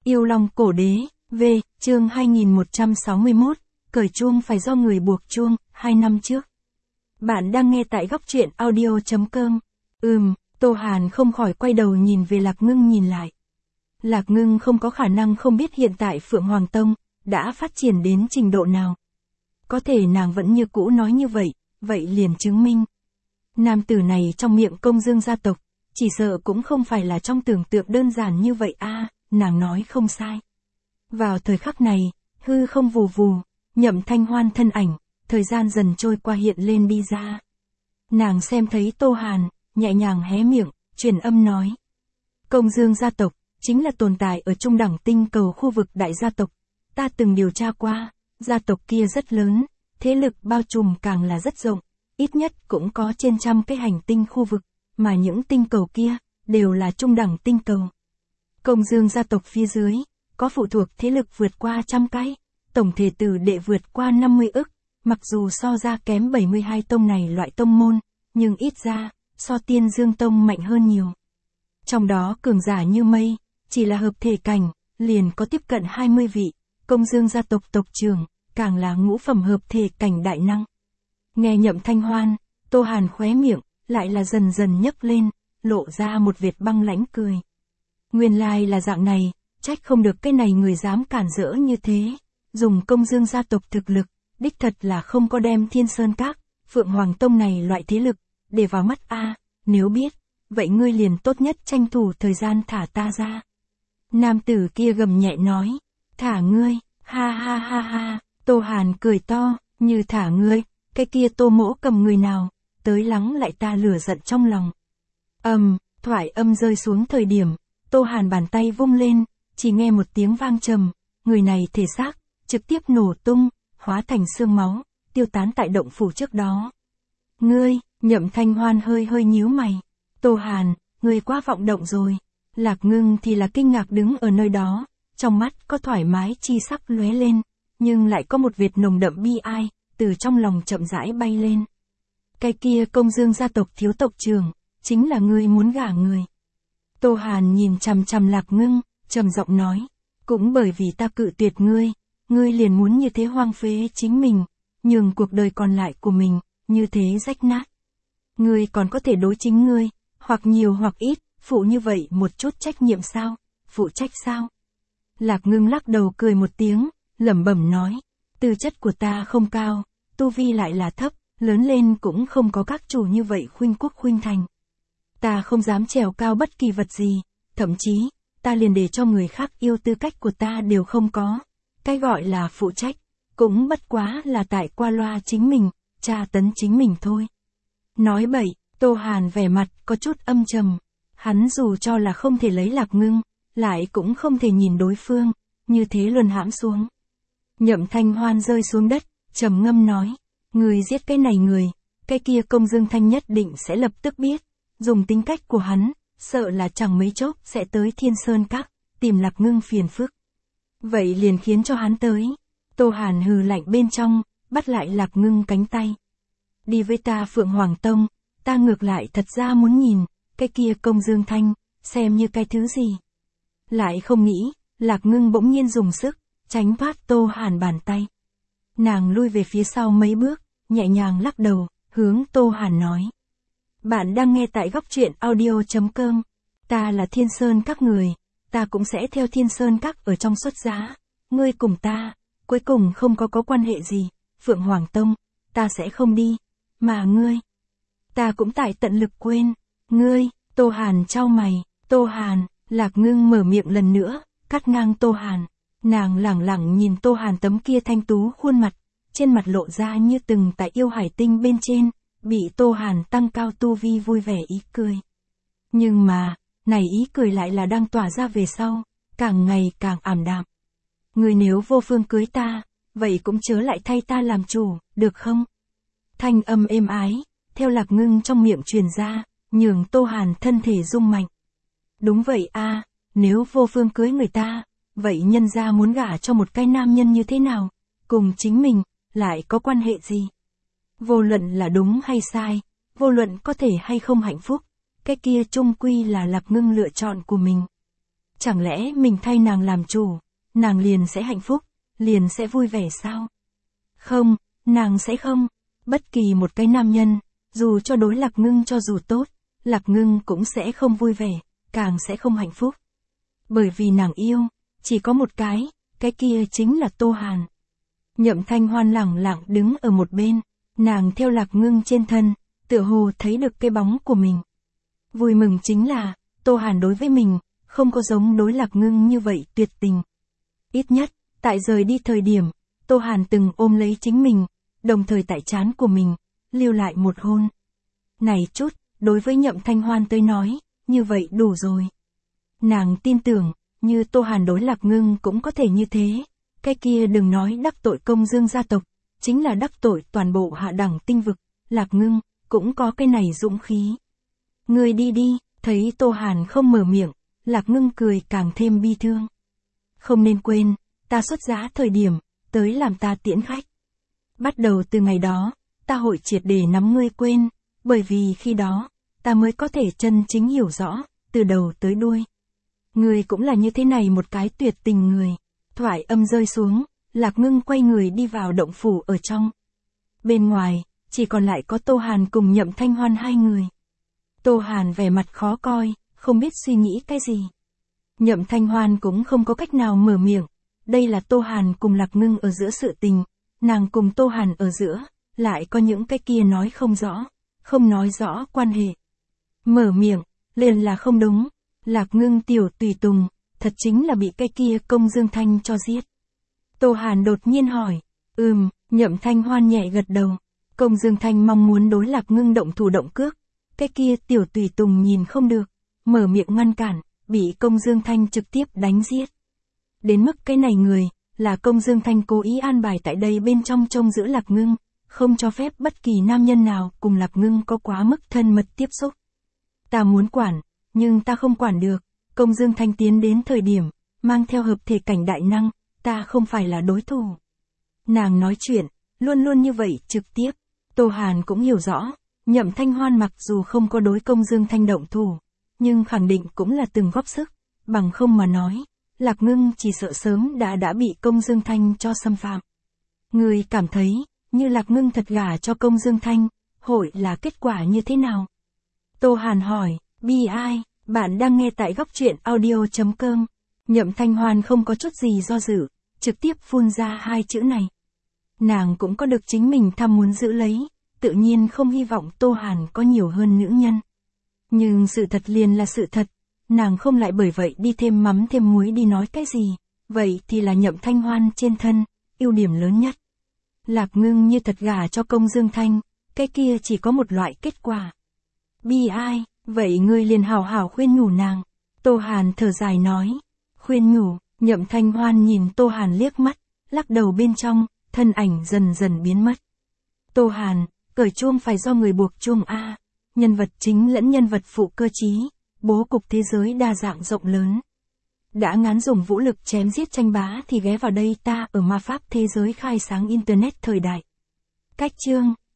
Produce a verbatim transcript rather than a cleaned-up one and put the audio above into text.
Yêu Long Cổ Đế, V, chương hai nghìn một trăm sáu mươi mốt, cởi chuông phải do người buộc chuông, hai năm trước. Bạn đang nghe tại góc truyện audio chấm com. Ừm, Tô Hàn không khỏi quay đầu nhìn về Lạc Ngưng nhìn lại. Lạc Ngưng không có khả năng không biết hiện tại Phượng Hoàng Tông đã phát triển đến trình độ nào. Có thể nàng vẫn như cũ nói như vậy, vậy liền chứng minh. Nam tử này trong miệng Công Dương gia tộc, chỉ sợ cũng không phải là trong tưởng tượng đơn giản như vậy a, à, nàng nói không sai. Vào thời khắc này, hư không vù vù, Nhậm Thanh Hoan thân ảnh, thời gian dần trôi qua hiện lên đi ra. Nàng xem thấy Tô Hàn, nhẹ nhàng hé miệng, truyền âm nói. Công Dương gia tộc, chính là tồn tại ở trung đẳng tinh cầu khu vực đại gia tộc. Ta từng điều tra qua, gia tộc kia rất lớn, thế lực bao trùm càng là rất rộng, ít nhất cũng có trên trăm cái hành tinh khu vực, mà những tinh cầu kia, đều là trung đẳng tinh cầu. Công Dương gia tộc phía dưới, có phụ thuộc thế lực vượt qua trăm cái, tổng thể tử đệ vượt qua năm mươi ức, mặc dù so ra kém bảy mươi hai tông này loại tông môn, nhưng ít ra, so Tiên Dương Tông mạnh hơn nhiều. Trong đó cường giả như mây, chỉ là hợp thể cảnh, liền có tiếp cận hai mươi vị, Công Dương gia tộc tộc trưởng, càng là ngũ phẩm hợp thể cảnh đại năng. Nghe Nhậm Thanh Hoan, Tô Hàn khóe miệng, lại là dần dần nhấc lên, lộ ra một vệt băng lãnh cười. Nguyên lai là dạng này, trách không được cái này người dám cản rỡ như thế, dùng Công Dương gia tộc thực lực, đích thật là không có đem Thiên Sơn Các, Phượng Hoàng Tông này loại thế lực, để vào mắt a, nếu biết, vậy ngươi liền tốt nhất tranh thủ thời gian thả ta ra. Nam tử kia gầm nhẹ nói, thả ngươi, ha ha ha ha, Tô Hàn cười to, như thả ngươi, cái kia Tô Mỗ cầm người nào, tới lắng lại ta lửa giận trong lòng. Ầm, um, thoại âm rơi xuống thời điểm, Tô Hàn bàn tay vung lên, chỉ nghe một tiếng vang trầm, người này thể xác, trực tiếp nổ tung, hóa thành xương máu, tiêu tán tại động phủ trước đó. Ngươi, Nhậm Thanh Hoan hơi hơi nhíu mày. Tô Hàn, ngươi quá vọng động rồi. Lạc Ngưng thì là kinh ngạc đứng ở nơi đó, trong mắt có thoải mái chi sắc lóe lên, nhưng lại có một vệt nồng đậm bi ai, từ trong lòng chậm rãi bay lên. Cái kia Công Dương gia tộc thiếu tộc trưởng, chính là ngươi muốn gả người. Tô Hàn nhìn chằm chằm Lạc Ngưng, trầm giọng nói, cũng bởi vì ta cự tuyệt ngươi, ngươi liền muốn như thế hoang phế chính mình, nhường cuộc đời còn lại của mình, như thế rách nát. Ngươi còn có thể đối chính ngươi, hoặc nhiều hoặc ít, phụ như vậy một chút trách nhiệm sao, phụ trách sao? Lạc Ngưng lắc đầu cười một tiếng, lẩm bẩm nói, tư chất của ta không cao, tu vi lại là thấp, lớn lên cũng không có các chủ như vậy khuynh quốc khuynh thành. Ta không dám trèo cao bất kỳ vật gì, thậm chí, ta liền để cho người khác yêu tư cách của ta đều không có. Cái gọi là phụ trách, cũng bất quá là tại qua loa chính mình, tra tấn chính mình thôi. Nói bậy, Tô Hàn vẻ mặt có chút âm trầm, hắn dù cho là không thể lấy Lạc Ngưng, lại cũng không thể nhìn đối phương, như thế luân hãm xuống. Nhậm Thanh Hoan rơi xuống đất, trầm ngâm nói, người giết cái này người, cái kia Công Dương Thanh nhất định sẽ lập tức biết, dùng tính cách của hắn, sợ là chẳng mấy chốc sẽ tới Thiên Sơn Các, tìm Lạc Ngưng phiền phức. Vậy liền khiến cho hắn tới. Tô Hàn hừ lạnh bên trong, bắt lại Lạc Ngưng cánh tay. Đi với ta Phượng Hoàng Tông, ta ngược lại thật ra muốn nhìn, cái kia Công Dương Thanh, xem như cái thứ gì. Lại không nghĩ, Lạc Ngưng bỗng nhiên dùng sức, tránh thoát Tô Hàn bàn tay. Nàng lui về phía sau mấy bước, nhẹ nhàng lắc đầu, hướng Tô Hàn nói. Bạn đang nghe tại góc truyện audio chấm com. Ta là Thiên Sơn Các người, ta cũng sẽ theo Thiên Sơn Các ở trong xuất giá. Ngươi cùng ta, cuối cùng không có có quan hệ gì, Phượng Hoàng Tông, ta sẽ không đi. Mà ngươi, ta cũng tại tận lực quên. Ngươi, Tô Hàn chau mày, Tô Hàn, Lạc Ngưng mở miệng lần nữa, cắt ngang Tô Hàn. Nàng lẳng lặng nhìn Tô Hàn tấm kia thanh tú khuôn mặt, trên mặt lộ ra như từng tại yêu hải tinh bên trên, bị Tô Hàn tăng cao tu vi vui vẻ ý cười. Nhưng mà, này ý cười lại là đang tỏa ra về sau, càng ngày càng ảm đạm. Người nếu vô phương cưới ta, vậy cũng chớ lại thay ta làm chủ, được không? Thanh âm êm ái, theo Lạc Ngưng trong miệng truyền ra, nhường Tô Hàn thân thể rung mạnh. Đúng vậy a, nếu vô phương cưới người ta, vậy nhân gia muốn gả cho một cái nam nhân như thế nào, cùng chính mình, lại có quan hệ gì? Vô luận là đúng hay sai, vô luận có thể hay không hạnh phúc, cái kia chung quy là Lạc Ngưng lựa chọn của mình. Chẳng lẽ mình thay nàng làm chủ, nàng liền sẽ hạnh phúc, liền sẽ vui vẻ sao? Không, nàng sẽ không. Bất kỳ một cái nam nhân, dù cho đối Lạc Ngưng cho dù tốt, Lạc Ngưng cũng sẽ không vui vẻ, càng sẽ không hạnh phúc. Bởi vì nàng yêu, chỉ có một cái, cái kia chính là Tô Hàn. Nhậm Thanh Hoan lẳng lặng đứng ở một bên, nàng theo Lạc Ngưng trên thân, tựa hồ thấy được cái bóng của mình. Vui mừng chính là, Tô Hàn đối với mình, không có giống đối Lạc Ngưng như vậy tuyệt tình. Ít nhất, tại rời đi thời điểm, Tô Hàn từng ôm lấy chính mình, đồng thời tại trán của mình, lưu lại một hôn. Này chút, đối với Nhậm Thanh Hoan tới nói, như vậy đủ rồi. Nàng tin tưởng, như Tô Hàn đối Lạc Ngưng cũng có thể như thế. Cái kia đừng nói đắc tội Công Dương gia tộc, chính là đắc tội toàn bộ hạ đẳng tinh vực, Lạc Ngưng cũng có cái này dũng khí. Ngươi đi đi, thấy Tô Hàn không mở miệng, Lạc Ngưng cười càng thêm bi thương. Không nên quên, ta xuất giá thời điểm, tới làm ta tiễn khách. Bắt đầu từ ngày đó, ta hội triệt để nắm ngươi quên, bởi vì khi đó, ta mới có thể chân chính hiểu rõ, từ đầu tới đuôi. Ngươi cũng là như thế này một cái tuyệt tình người. Thoại âm rơi xuống, Lạc Ngưng quay người đi vào động phủ ở trong. Bên ngoài, chỉ còn lại có Tô Hàn cùng Nhậm Thanh Hoan hai người. Tô Hàn vẻ mặt khó coi, không biết suy nghĩ cái gì. Nhậm Thanh Hoan cũng không có cách nào mở miệng. Đây là Tô Hàn cùng Lạc Ngưng ở giữa sự tình, nàng cùng Tô Hàn ở giữa, lại có những cái kia nói không rõ, không nói rõ quan hệ. Mở miệng, liền là không đúng, Lạc Ngưng tiểu tùy tùng, thật chính là bị cái kia Công Dương Thanh cho giết. Tô Hàn đột nhiên hỏi, ừm, Nhậm Thanh Hoan nhẹ gật đầu. Công Dương Thanh mong muốn đối Lạc Ngưng động thủ động cước, cái kia tiểu tùy tùng nhìn không được, mở miệng ngăn cản, bị Công Dương Thanh trực tiếp đánh giết. Đến mức cái này người, là Công Dương Thanh cố ý an bài tại đây bên trong trông giữ Lạc Ngưng, không cho phép bất kỳ nam nhân nào cùng Lạc Ngưng có quá mức thân mật tiếp xúc. Ta muốn quản, nhưng ta không quản được. Công Dương Thanh tiến đến thời điểm, mang theo hợp thể cảnh đại năng, ta không phải là đối thủ. Nàng nói chuyện, luôn luôn như vậy trực tiếp. Tô Hàn cũng hiểu rõ, Nhậm Thanh Hoan mặc dù không có đối Công Dương Thanh động thủ, nhưng khẳng định cũng là từng góp sức, bằng không mà nói, Lạc Ngưng chỉ sợ sớm đã đã bị Công Dương Thanh cho xâm phạm. Người cảm thấy, như Lạc Ngưng thật gả cho Công Dương Thanh, hội là kết quả như thế nào? Tô Hàn hỏi, bi ai, bạn đang nghe tại góc truyện audio chấm com. Nhậm Thanh Hoan không có chút gì do dự, trực tiếp phun ra hai chữ này. Nàng cũng có được chính mình tham muốn giữ lấy, tự nhiên không hy vọng Tô Hàn có nhiều hơn nữ nhân. Nhưng sự thật liền là sự thật, nàng không lại bởi vậy đi thêm mắm thêm muối đi nói cái gì, vậy thì là Nhậm Thanh Hoan trên thân, ưu điểm lớn nhất. Lạc Ngưng như thật gả cho Công Dương Thanh, cái kia chỉ có một loại kết quả. Bi ai, vậy ngươi liền hào hào khuyên nhủ nàng. Tô Hàn thở dài nói, khuyên nhủ, Nhậm Thanh Hoan nhìn Tô Hàn liếc mắt, lắc đầu bên trong, thân ảnh dần dần biến mất. Tô Hàn, cởi chuông phải do người buộc chuông A, nhân vật chính lẫn nhân vật phụ cơ trí, bố cục thế giới đa dạng rộng lớn. Đã ngán dùng vũ lực chém giết tranh bá thì ghé vào đây ta ở ma pháp thế giới khai sáng internet thời đại. Cách chương